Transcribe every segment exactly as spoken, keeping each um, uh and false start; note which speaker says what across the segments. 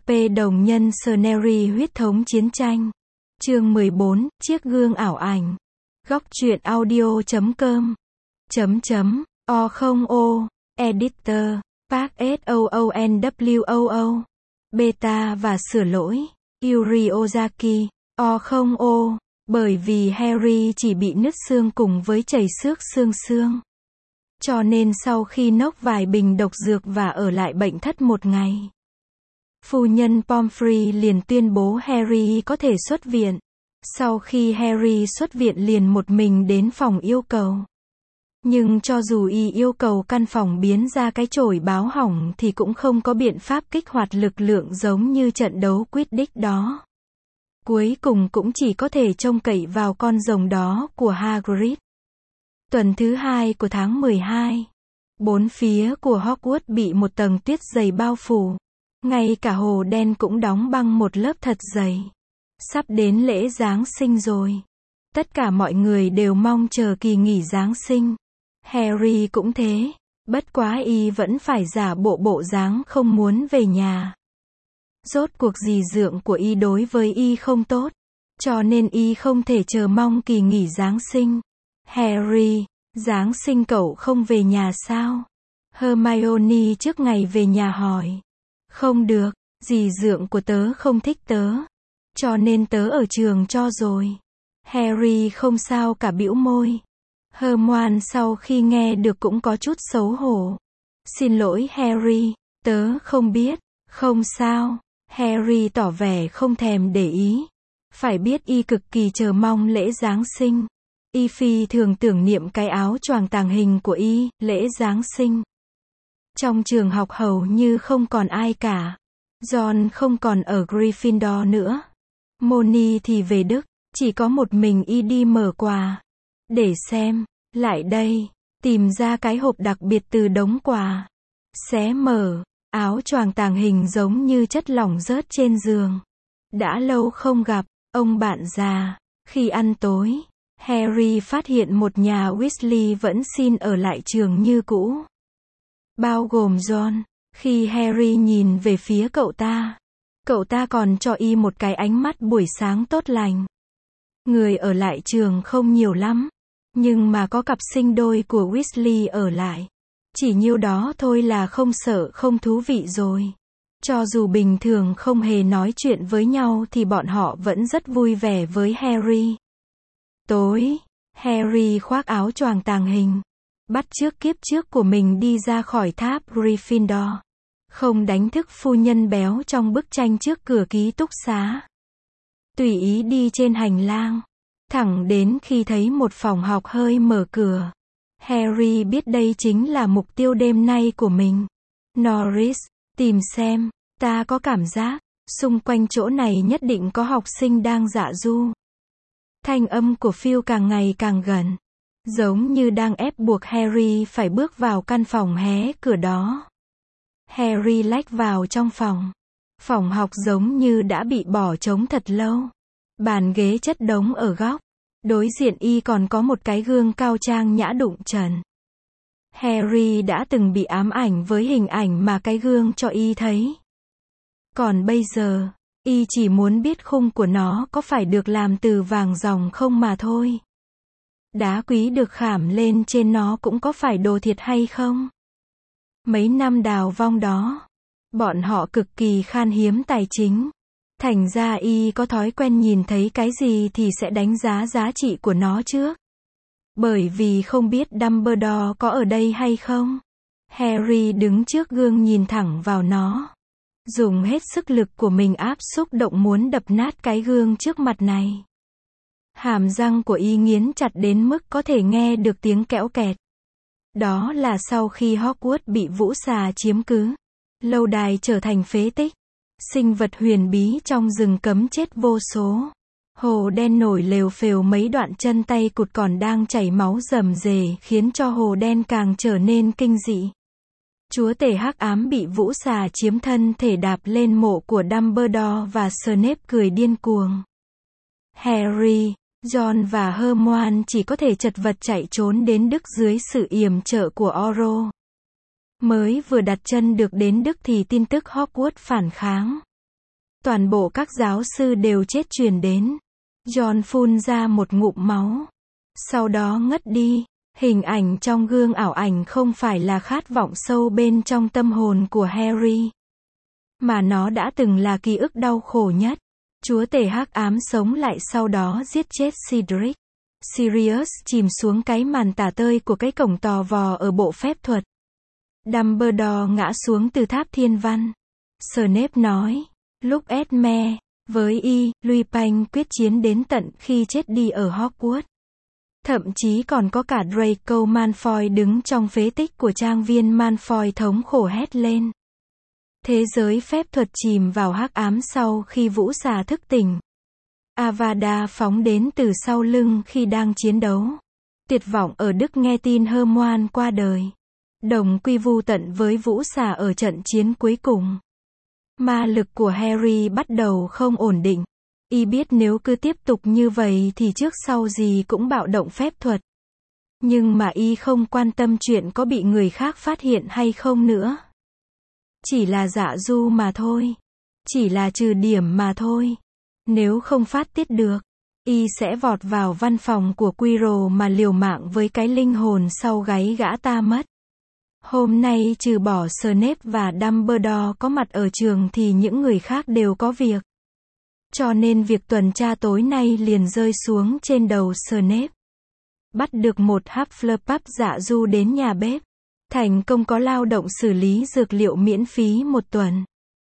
Speaker 1: P đồng nhân Scenery huyết thống chiến tranh. Chương mười bốn, chiếc gương ảo ảnh. Góc truyện audio chấm com. Chấm chấm, o không o, Editor, Park S O O N W O O. Beta và sửa lỗi, Yuri Ozaki, o không o, bởi vì Harry chỉ bị nứt xương cùng với chảy xước xương xương. Cho nên sau khi nốc vài bình độc dược và ở lại bệnh thất một ngày, phu nhân Pomfrey liền tuyên bố Harry có thể xuất viện. Sau khi Harry xuất viện liền một mình đến phòng yêu cầu. Nhưng cho dù y yêu cầu căn phòng biến ra cái chổi báo hỏng thì cũng không có biện pháp kích hoạt lực lượng giống như trận đấu Quidditch đó. Cuối cùng cũng chỉ có thể trông cậy vào con rồng đó của Hagrid. Tuần thứ hai của tháng mười hai, bốn phía của Hogwarts bị một tầng tuyết dày bao phủ. Ngay cả hồ đen cũng đóng băng một lớp thật dày. Sắp đến lễ Giáng sinh rồi. Tất cả mọi người đều mong chờ kỳ nghỉ Giáng sinh. Harry cũng thế. Bất quá y vẫn phải giả bộ bộ dáng không muốn về nhà. Rốt cuộc dì dượng của y đối với y không tốt. Cho nên y không thể chờ mong kỳ nghỉ Giáng sinh. Harry, Giáng sinh cậu không về nhà sao? Hermione trước ngày về nhà hỏi. Không được, dì dượng của tớ không thích tớ. Cho nên tớ ở trường cho rồi. Harry không sao cả bĩu môi. Hermione sau khi nghe được cũng có chút xấu hổ. Xin lỗi Harry, tớ không biết. Không sao. Harry tỏ vẻ không thèm để ý. Phải biết y cực kỳ chờ mong lễ Giáng sinh. Y phi thường tưởng niệm cái áo choàng tàng hình của y, lễ Giáng sinh. Trong trường học hầu như không còn ai cả. John không còn ở Gryffindor nữa. Moni thì về Đức, chỉ có một mình y đi mở quà. Để xem, lại đây, tìm ra cái hộp đặc biệt từ đống quà. Xé mở, áo choàng tàng hình giống như chất lỏng rớt trên giường. Đã lâu không gặp, ông bạn già. Khi ăn tối, Harry phát hiện một nhà Weasley vẫn xin ở lại trường như cũ. Bao gồm John. Khi Harry nhìn về phía cậu ta, cậu ta còn cho y một cái ánh mắt buổi sáng tốt lành. Người ở lại trường không nhiều lắm, nhưng mà có cặp sinh đôi của Weasley ở lại. Chỉ nhiêu đó thôi là không sợ không thú vị rồi. Cho dù bình thường không hề nói chuyện với nhau thì bọn họ vẫn rất vui vẻ với Harry. Tối, Harry khoác áo choàng tàng hình, bắt chước kiếp trước của mình đi ra khỏi tháp Gryffindor. Không đánh thức phu nhân béo trong bức tranh trước cửa ký túc xá. Tùy ý đi trên hành lang. Thẳng đến khi thấy một phòng học hơi mở cửa. Harry biết đây chính là mục tiêu đêm nay của mình. Norris, tìm xem, ta có cảm giác, xung quanh chỗ này nhất định có học sinh đang dạ du. Thanh âm của Phil càng ngày càng gần. Giống như đang ép buộc Harry phải bước vào căn phòng hé cửa đó. Harry lách vào trong phòng. Phòng học giống như đã bị bỏ trống thật lâu. Bàn ghế chất đống ở góc. Đối diện y còn có một cái gương cao trang nhã đụng trần. Harry đã từng bị ám ảnh với hình ảnh mà cái gương cho y thấy. Còn bây giờ, y chỉ muốn biết khung của nó có phải được làm từ vàng ròng không mà thôi. Đá quý được khảm lên trên nó cũng có phải đồ thiệt hay không? Mấy năm đào vong đó, bọn họ cực kỳ khan hiếm tài chính. Thành ra y có thói quen nhìn thấy cái gì thì sẽ đánh giá giá trị của nó trước. Bởi vì không biết Dumbledore có ở đây hay không. Harry đứng trước gương nhìn thẳng vào nó. Dùng hết sức lực của mình áp xúc động muốn đập nát cái gương trước mặt này. Hàm răng của y nghiến chặt đến mức có thể nghe được tiếng kẽo kẹt. Đó là sau khi Hogwarts bị vũ xà chiếm cứ. Lâu đài trở thành phế tích. Sinh vật huyền bí trong rừng cấm chết vô số. Hồ đen nổi lều phều mấy đoạn chân tay cụt còn đang chảy máu rầm rề khiến cho hồ đen càng trở nên kinh dị. Chúa tể hắc ám bị vũ xà chiếm thân thể đạp lên mộ của Dumbledore và Snape cười điên cuồng. Harry, John và Hermione chỉ có thể chật vật chạy trốn đến Đức dưới sự yểm trợ của Oro. Mới vừa đặt chân được đến Đức thì tin tức Hogwarts phản kháng. Toàn bộ các giáo sư đều chết truyền đến. John phun ra một ngụm máu. Sau đó ngất đi. Hình ảnh trong gương ảo ảnh không phải là khát vọng sâu bên trong tâm hồn của Harry, mà nó đã từng là ký ức đau khổ nhất. Chúa tể hắc ám sống lại sau đó giết chết Cedric. Sirius chìm xuống cái màn tả tơi của cái cổng tò vò ở bộ phép thuật. Dumbledore ngã xuống từ tháp thiên văn. Snape nói, lúc Esme với y, Lupin quyết chiến đến tận khi chết đi ở Hogwarts. Thậm chí còn có cả Draco Malfoy đứng trong phế tích của trang viên Malfoy thống khổ hét lên. Thế giới phép thuật chìm vào hắc ám sau khi Vũ Xà thức tỉnh. Avada phóng đến từ sau lưng khi đang chiến đấu. Tuyệt vọng ở Đức nghe tin Hermione qua đời. Đồng quy vu tận với Vũ Xà ở trận chiến cuối cùng. Ma lực của Harry bắt đầu không ổn định. Y biết nếu cứ tiếp tục như vậy thì trước sau gì cũng bạo động phép thuật. Nhưng mà y không quan tâm chuyện có bị người khác phát hiện hay không nữa. Chỉ là dạ du mà thôi. Chỉ là trừ điểm mà thôi. Nếu không phát tiết được, y sẽ vọt vào văn phòng của Quirrell mà liều mạng với cái linh hồn sau gáy gã ta mất. Hôm nay trừ bỏ Snape và Dumbledore có mặt ở trường thì những người khác đều có việc. Cho nên việc tuần tra tối nay liền rơi xuống trên đầu Snape. Bắt được một Hufflepuff dạ du đến nhà bếp. Thành công có lao động xử lý dược liệu miễn phí một tuần.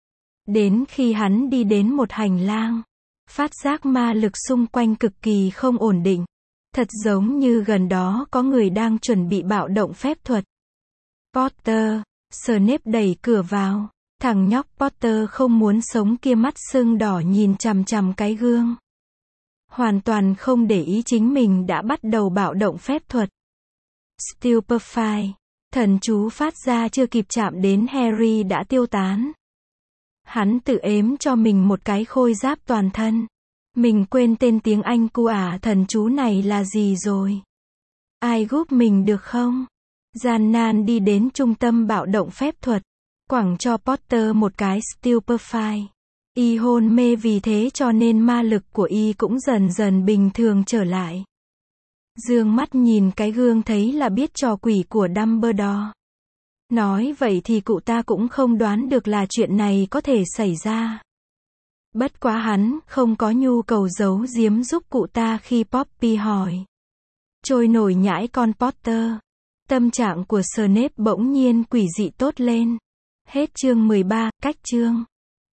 Speaker 1: Đến khi hắn đi đến một hành lang, phát giác ma lực xung quanh cực kỳ không ổn định. Thật giống như gần đó có người đang chuẩn bị bạo động phép thuật. Potter, Snape đẩy cửa vào. Thằng nhóc Potter không muốn sống kia mắt sưng đỏ nhìn chằm chằm cái gương. Hoàn toàn không để ý chính mình đã bắt đầu bạo động phép thuật. Stupefy. Thần chú phát ra chưa kịp chạm đến Harry đã tiêu tán. Hắn tự ếm cho mình một cái khôi giáp toàn thân. Mình quên tên tiếng Anh cu ả thần chú này là gì rồi. Ai giúp mình được không? Gian nan đi đến trung tâm bạo động phép thuật. Quẳng cho Potter một cái Stupefy. Y hôn mê vì thế cho nên ma lực của y cũng dần dần bình thường trở lại. Dương mắt nhìn cái gương thấy là biết trò quỷ của Dumbledore. Nói vậy thì cụ ta cũng không đoán được là chuyện này có thể xảy ra. Bất quá hắn không có nhu cầu giấu giếm giúp cụ ta khi Poppy hỏi. Trôi nổi nhãi con Potter. Tâm trạng của Snape bỗng nhiên quỷ dị tốt lên. Hết chương mười ba, cách chương.